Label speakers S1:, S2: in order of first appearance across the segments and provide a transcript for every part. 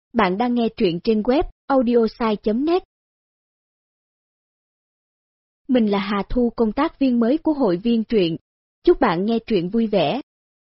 S1: Bạn đang nghe truyện trên web audiosai.net. Mình là Hà Thu, công tác viên mới của hội viên truyện. Chúc bạn nghe truyện vui vẻ.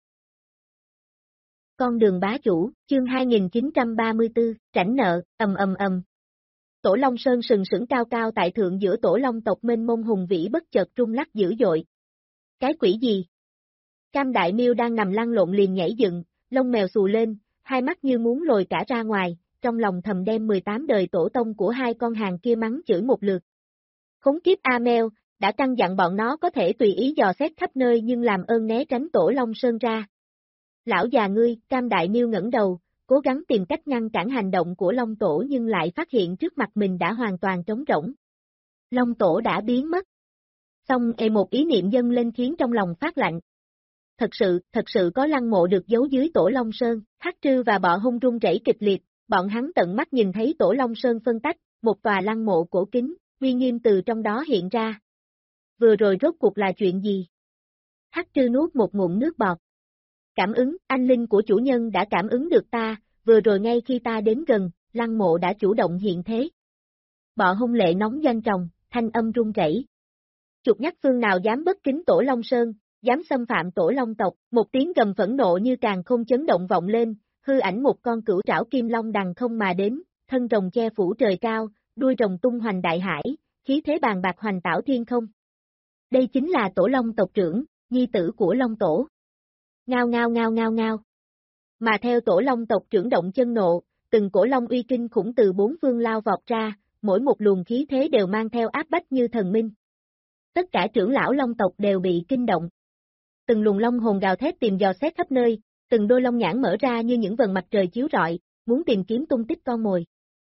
S2: Con đường bá chủ, chương 2934, rảnh nợ, ầm. Tổ Long Sơn sừng sững cao cao tại thượng giữa tổ Long tộc mênh mông hùng vĩ bất chợt rung lắc dữ dội. Cái quỷ gì? Cam Đại Miêu đang nằm lăn lộn liền nhảy dựng, lông mèo xù lên, hai mắt như muốn lồi cả ra ngoài, trong lòng thầm đem 18 đời tổ tông của hai con hàng kia mắng chửi một lượt. Khốn kiếp Amel, đã căn dặn bọn nó có thể tùy ý dò xét khắp nơi nhưng làm ơn né tránh tổ Long Sơn ra. Lão già ngươi, Cam Đại Miêu ngẩng đầu, cố gắng tìm cách ngăn cản hành động của Long Tổ nhưng lại phát hiện trước mặt mình đã hoàn toàn trống rỗng. Long Tổ đã biến mất. Xong một ý niệm dâng lên khiến trong lòng phát lạnh. Thật sự có lăng mộ được giấu dưới tổ Long Sơn, Hắc Trư và Bọ Hung run rẩy kịch liệt, bọn hắn tận mắt nhìn thấy tổ Long Sơn phân tách, một tòa lăng mộ cổ kính, uy nghiêm từ trong đó hiện ra. Vừa rồi rốt cuộc là chuyện gì? Hắc Trư nuốt một ngụm nước bọt. Cảm ứng, anh linh của chủ nhân đã cảm ứng được ta, vừa rồi ngay khi ta đến gần, lăng mộ đã chủ động hiện thế. Bọ Hung lệ nóng doanh tròng, thanh âm run rẩy. Chuột nhắt phương nào dám bất kính tổ Long Sơn, dám xâm phạm tổ Long tộc, một tiếng gầm phẫn nộ như càn khôn chấn động vọng lên, hư ảnh một con cửu trảo kim long đằng không mà đến, thân rồng che phủ trời cao, đuôi rồng tung hoành đại hải, khí thế bàn bạc hoành tảo thiên không. Đây chính là tổ Long tộc trưởng, nhi tử của Long Tổ. Ngao. Mà theo tổ Long tộc trưởng động chân nộ, từng cổ long uy kinh khủng từ bốn phương lao vọt ra, mỗi một luồng khí thế đều mang theo áp bách như thần minh. Tất cả trưởng lão Long tộc đều bị kinh động. Từng luồng long hồn gào thét tìm dò xét khắp nơi, từng đôi long nhãn mở ra như những vầng mặt trời chiếu rọi, muốn tìm kiếm tung tích con mồi.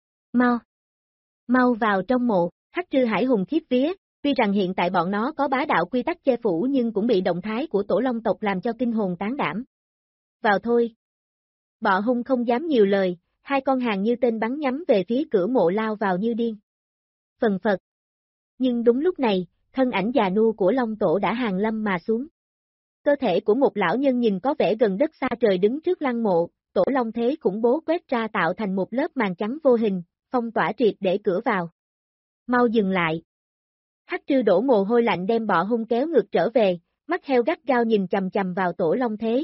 S2: Mau vào trong mộ, Hắc Trư hải hùng khiếp vía, tuy rằng hiện tại bọn nó có bá đạo quy tắc che phủ nhưng cũng bị động thái của tổ Long tộc làm cho kinh hồn tán đảm. Vào thôi. Bọ Hung không dám nhiều lời, hai con hàng như tên bắn nhắm về phía cửa mộ lao vào như điên. Phần phật. Nhưng đúng lúc này, thân ảnh già nua của Long Tổ đã hàng lâm mà xuống. Cơ thể của một lão nhân nhìn có vẻ gần đất xa trời đứng trước lăng mộ, tổ Long thế khủng bố quét ra tạo thành một lớp màn trắng vô hình, phong tỏa triệt để cửa vào. Mau dừng lại. Hắc Trư đổ mồ hôi lạnh đem Bọ Hung kéo ngược trở về, mắt heo gắt gao nhìn chằm chằm vào tổ Long thế.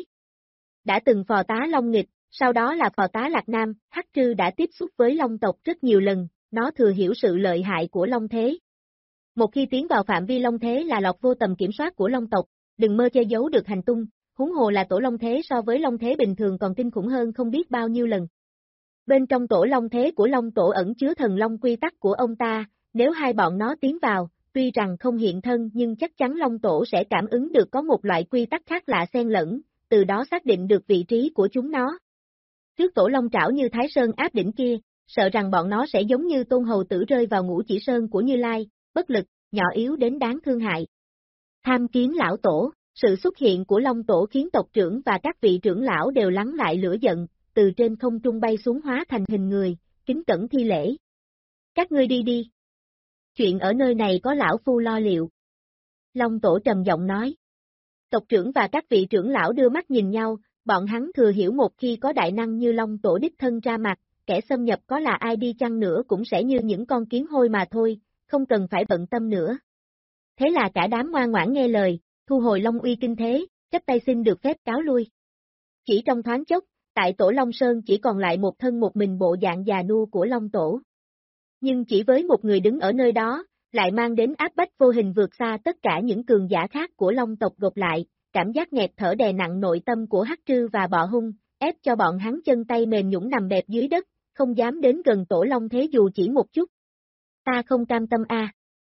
S2: Đã từng phò tá Long Nghịch, sau đó là phò tá Lạc Nam, Hắc Trư đã tiếp xúc với Long tộc rất nhiều lần, nó thừa hiểu sự lợi hại của Long thế. Một khi tiến vào phạm vi Long thế là lọt vô tầm kiểm soát của Long tộc, đừng mơ che giấu được hành tung, huống hồ là tổ Long thế so với Long thế bình thường còn kinh khủng hơn không biết bao nhiêu lần. Bên trong tổ Long thế của Long Tổ ẩn chứa thần Long quy tắc của ông ta, nếu hai bọn nó tiến vào, tuy rằng không hiện thân nhưng chắc chắn Long Tổ sẽ cảm ứng được có một loại quy tắc khác lạ xen lẫn, từ đó xác định được vị trí của chúng nó. Trước tổ Long trảo như Thái Sơn áp đỉnh kia, sợ rằng bọn nó sẽ giống như Tôn Hầu Tử rơi vào ngũ chỉ sơn của Như Lai, bất lực, nhỏ yếu đến đáng thương hại. Tham kiến lão tổ, sự xuất hiện của Long Tổ khiến tộc trưởng và các vị trưởng lão đều lắng lại lửa giận, từ trên không trung bay xuống hóa thành hình người, kính cẩn thi lễ. Các ngươi đi. Chuyện ở nơi này có lão phu lo liệu. Long Tổ trầm giọng nói. Tộc trưởng và các vị trưởng lão đưa mắt nhìn nhau, bọn hắn thừa hiểu một khi có đại năng như Long Tổ đích thân ra mặt, kẻ xâm nhập có là ai đi chăng nữa cũng sẽ như những con kiến hôi mà thôi, không cần phải bận tâm nữa. Thế là cả đám ngoan ngoãn nghe lời, thu hồi Long uy kinh thế, chắp tay xin được phép cáo lui. Chỉ trong thoáng chốc, tại tổ Long Sơn chỉ còn lại một thân một mình bộ dạng già nua của Long Tổ. Nhưng chỉ với một người đứng ở nơi đó, lại mang đến áp bách vô hình vượt xa tất cả những cường giả khác của Long tộc gộp lại, cảm giác nghẹt thở đè nặng nội tâm của Hắc Trư và Bọ Hung, ép cho bọn hắn chân tay mềm nhũn nằm bẹp dưới đất, không dám đến gần tổ Long thế dù chỉ một chút. Ta không cam tâm a.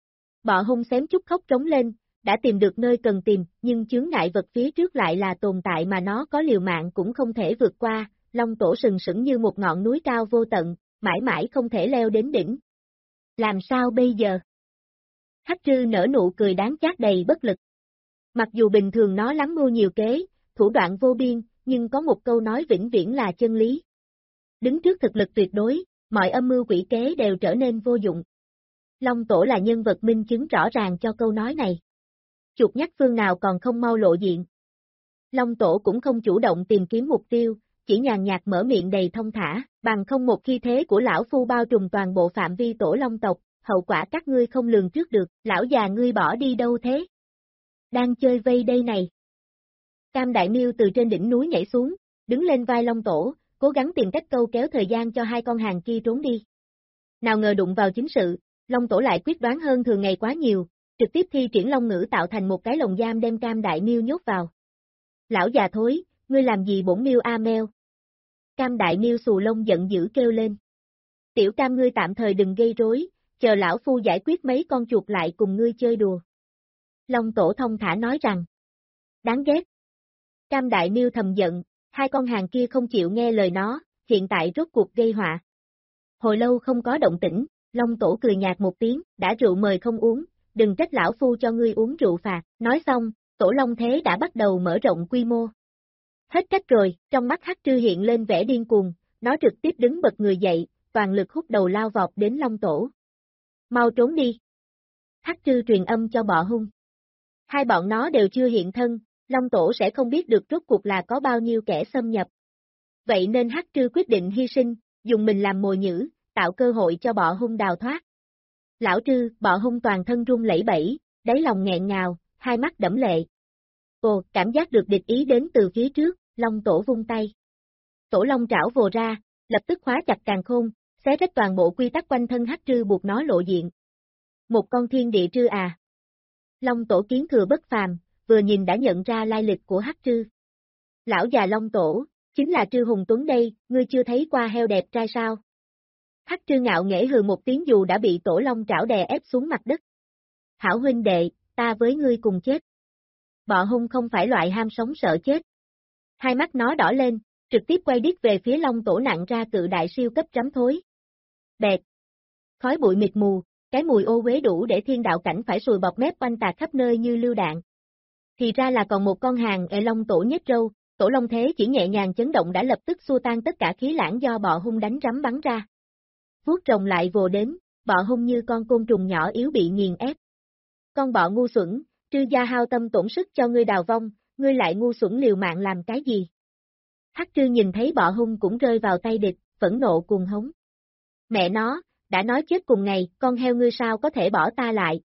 S2: Bọ Hung xém chút khóc trống lên, đã tìm được nơi cần tìm, nhưng chướng ngại vật phía trước lại là tồn tại mà nó có liều mạng cũng không thể vượt qua, Long Tổ sừng sững như một ngọn núi cao vô tận, mãi mãi không thể leo đến đỉnh. Làm sao bây giờ? Hắc Trư nở nụ cười đáng chát đầy bất lực. Mặc dù bình thường nó lắm mưu nhiều kế, thủ đoạn vô biên, nhưng có một câu nói vĩnh viễn là chân lý. Đứng trước thực lực tuyệt đối, mọi âm mưu quỷ kế đều trở nên vô dụng. Long Tổ là nhân vật minh chứng rõ ràng cho câu nói này. Chuột nhắt phương nào còn không mau lộ diện. Long Tổ cũng không chủ động tìm kiếm mục tiêu, chỉ nhàn nhạt mở miệng đầy thông thả, bằng không một khi thế của lão phu bao trùm toàn bộ phạm vi tổ long tộc, hậu quả các ngươi không lường trước được, lão già ngươi bỏ đi đâu thế? Đang chơi vây đây này. Cam Đại Miêu từ trên đỉnh núi nhảy xuống, đứng lên vai Long Tổ, cố gắng tìm cách câu kéo thời gian cho hai con hàng kia trốn đi. Nào ngờ đụng vào chính sự, Long Tổ lại quyết đoán hơn thường ngày quá nhiều, trực tiếp thi triển Long Ngữ tạo thành một cái lồng giam đem Cam Đại Miêu nhốt vào. Lão già thối, ngươi làm gì bổn miêu a meo? Cam Đại Miêu xù lông giận dữ kêu lên. Tiểu Cam ngươi tạm thời đừng gây rối, chờ lão phu giải quyết mấy con chuột lại cùng ngươi chơi đùa. Long Tổ thông thả nói rằng. Đáng ghét. Cam Đại Miêu thầm giận, hai con hàng kia không chịu nghe lời nó, hiện tại rốt cuộc gây họa. Hồi lâu không có động tĩnh, Long Tổ cười nhạt một tiếng, đã rượu mời không uống, đừng trách lão phu cho ngươi uống rượu phạt. Nói xong, Tổ Long Thế đã bắt đầu mở rộng quy mô. Hết cách rồi, trong mắt Hắc Trư hiện lên vẻ điên cuồng, nó trực tiếp đứng bật người dậy, toàn lực hút đầu lao vọt đến Long Tổ. Mau trốn đi. Hắc Trư truyền âm cho bọ hung. Hai bọn nó đều chưa hiện thân, Long Tổ sẽ không biết được rốt cuộc là có bao nhiêu kẻ xâm nhập. Vậy nên Hắc Trư quyết định hy sinh, dùng mình làm mồi nhử, tạo cơ hội cho bọ hung đào thoát. Lão Trư, bọ hung toàn thân run lẩy bẩy, đáy lòng nghẹn ngào, hai mắt đẫm lệ. Ồ, cảm giác được địch ý đến từ phía trước, Long Tổ vung tay. Tổ Long trảo vồ ra, lập tức khóa chặt càn khôn, xé rách toàn bộ quy tắc quanh thân Hắc Trư buộc nó lộ diện. Một con thiên địa trư à. Long Tổ kiến thừa bất phàm, vừa nhìn đã nhận ra lai lịch của Hắc Trư. Lão già Long Tổ, chính là Trư Hùng Tuấn đây, ngươi chưa thấy qua heo đẹp trai sao? Hắc Trư ngạo nghễ hừ một tiếng dù đã bị Tổ Long trảo đè ép xuống mặt đất. Hảo huynh đệ, ta với ngươi cùng chết. Bọ hung không phải loại ham sống sợ chết. Hai mắt nó đỏ lên, trực tiếp quay điếc về phía Long Tổ nặng ra cự đại siêu cấp chấm thối. Bẹt. Khói bụi mịt mù, cái mùi ô uế đủ để thiên đạo cảnh phải sùi bọt mép oanh tạc khắp nơi như lưu đạn. Thì ra là còn một con hàng Long Tổ nhếch râu, Tổ Long Thế chỉ nhẹ nhàng chấn động đã lập tức xua tan tất cả khí lãng do bọ hung đánh rắm bắn ra. Vuốt rồng lại vồ đến, bọ hung như con côn trùng nhỏ yếu bị nghiền ép. Con bọ ngu xuẩn, Trư gia hao tâm tổn sức cho ngươi đào vong, ngươi lại ngu xuẩn liều mạng làm cái gì? Hắc Trư nhìn thấy bọ hung cũng rơi vào tay địch, phẫn nộ cuồng hống. Mẹ nó, đã nói chết cùng ngày, con heo ngươi sao có thể bỏ ta lại?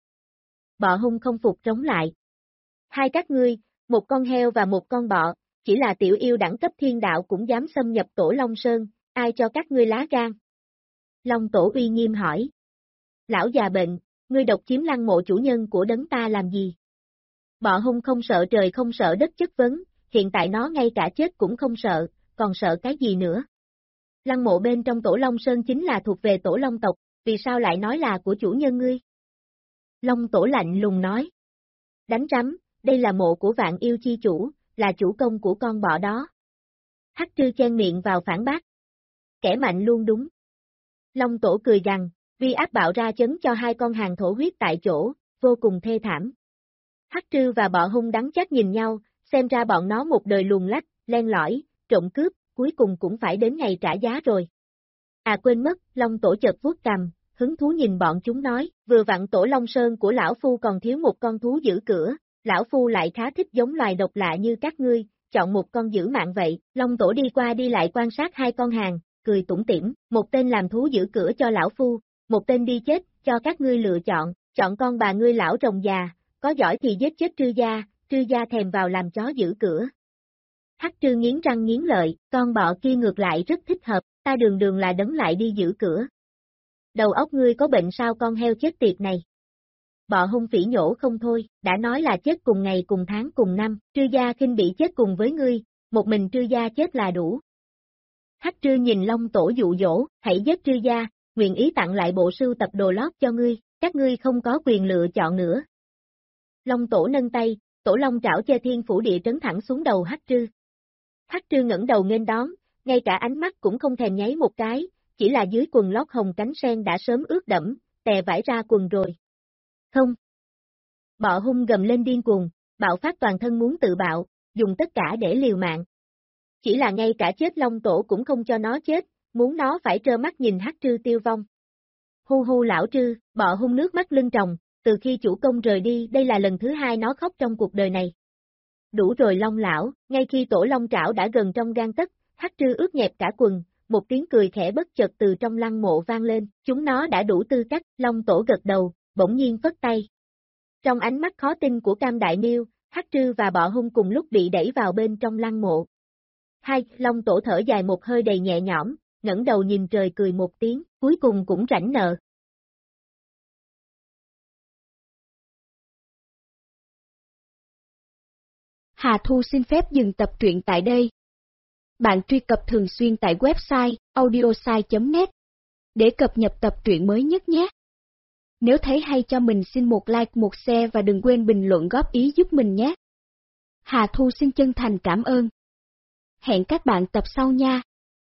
S2: Bọ hung không phục trống lại. Hai các ngươi, một con heo và một con bọ, chỉ là tiểu yêu đẳng cấp thiên đạo cũng dám xâm nhập Tổ Long Sơn, ai cho các ngươi lá gan? Long Tổ uy nghiêm hỏi. Lão già bệnh, ngươi độc chiếm lăng mộ chủ nhân của đấng ta làm gì? Bọ hung không sợ trời không sợ đất chất vấn, hiện tại nó ngay cả chết cũng không sợ, còn sợ cái gì nữa? Lăng mộ bên trong Tổ Long Sơn chính là thuộc về Tổ Long tộc, vì sao lại nói là của chủ nhân ngươi? Long Tổ lạnh lùng nói. Đánh rắm, đây là mộ của Vạn Yêu chi chủ, là chủ công của con bọ đó. Hắc Trư chen miệng vào phản bác. Kẻ mạnh luôn đúng. Long Tổ cười gằn, vi áp bạo ra chấn cho hai con hàng thổ huyết tại chỗ, vô cùng thê thảm. Hắc Trư và bọ hung đắng chát nhìn nhau, xem ra bọn nó một đời luồn lách, len lỏi, trộm cướp, cuối cùng cũng phải đến ngày trả giá rồi. À quên mất, Long Tổ chợt vuốt cằm, hứng thú nhìn bọn chúng nói, vừa vặn Tổ Long Sơn của lão phu còn thiếu một con thú giữ cửa, lão phu lại khá thích giống loài độc lạ như các ngươi, chọn một con giữ mạng vậy. Long Tổ đi qua đi lại quan sát hai con hàng, cười tủm tỉm, một tên làm thú giữ cửa cho lão phu, một tên đi chết, cho các ngươi lựa chọn, chọn con bà ngươi lão rồng già, có giỏi thì giết chết Trư gia thèm vào làm chó giữ cửa. Hắc Trư nghiến răng nghiến lợi, con bọ kia ngược lại rất thích hợp, ta đường đường là đấng lại đi giữ cửa. Đầu óc ngươi có bệnh sao con heo chết tiệt này? Bọ hung phỉ nhổ không thôi, đã nói là chết cùng ngày cùng tháng cùng năm, Trư gia khinh bỉ chết cùng với ngươi, một mình Trư gia chết là đủ. Hắc Trư nhìn Long Tổ dụ dỗ, hãy giết Trư gia, nguyện ý tặng lại bộ sưu tập đồ lót cho ngươi, các ngươi không có quyền lựa chọn nữa. Long Tổ nâng tay, Tổ Long trảo che thiên phủ địa trấn thẳng xuống đầu Hắc Trư. Hắc Trư ngẩng đầu nghênh đón, ngay cả ánh mắt cũng không thèm nháy một cái, chỉ là dưới quần lót hồng cánh sen đã sớm ướt đẫm, tè vải ra quần rồi. Không. Bọ hung gầm lên điên cuồng, bạo phát toàn thân muốn tự bạo, dùng tất cả để liều mạng. Chỉ là ngay cả chết Long Tổ cũng không cho nó chết, muốn nó phải trơ mắt nhìn Hắc Trư tiêu vong. Hu hu lão Trư, bọ hung nước mắt lưng tròng, từ khi chủ công rời đi đây là lần thứ hai nó khóc trong cuộc đời này. Đủ rồi Long lão, ngay khi Tổ Long trảo đã gần trong gang tấc, Hắc Trư ướt nhẹp cả quần, một tiếng cười khẽ bất chợt từ trong lăng mộ vang lên, chúng nó đã đủ tư cách, Long Tổ gật đầu, bỗng nhiên phất tay. Trong ánh mắt khó tin của Cam Đại Miêu, Hắc Trư và Bọ Hung cùng lúc bị đẩy vào bên trong lăng mộ. Hai, Long Tổ thở dài một hơi đầy nhẹ nhõm, ngẩng đầu nhìn trời cười một tiếng, cuối cùng cũng rảnh nợ.
S1: Hà Thu xin phép dừng tập truyện tại đây. Bạn truy cập thường xuyên tại website audiosai.net để cập nhật tập truyện mới nhất nhé. Nếu thấy hay cho mình xin một like, một share và đừng quên bình luận góp ý giúp mình nhé. Hà Thu xin chân thành cảm ơn. Hẹn các bạn tập sau nha.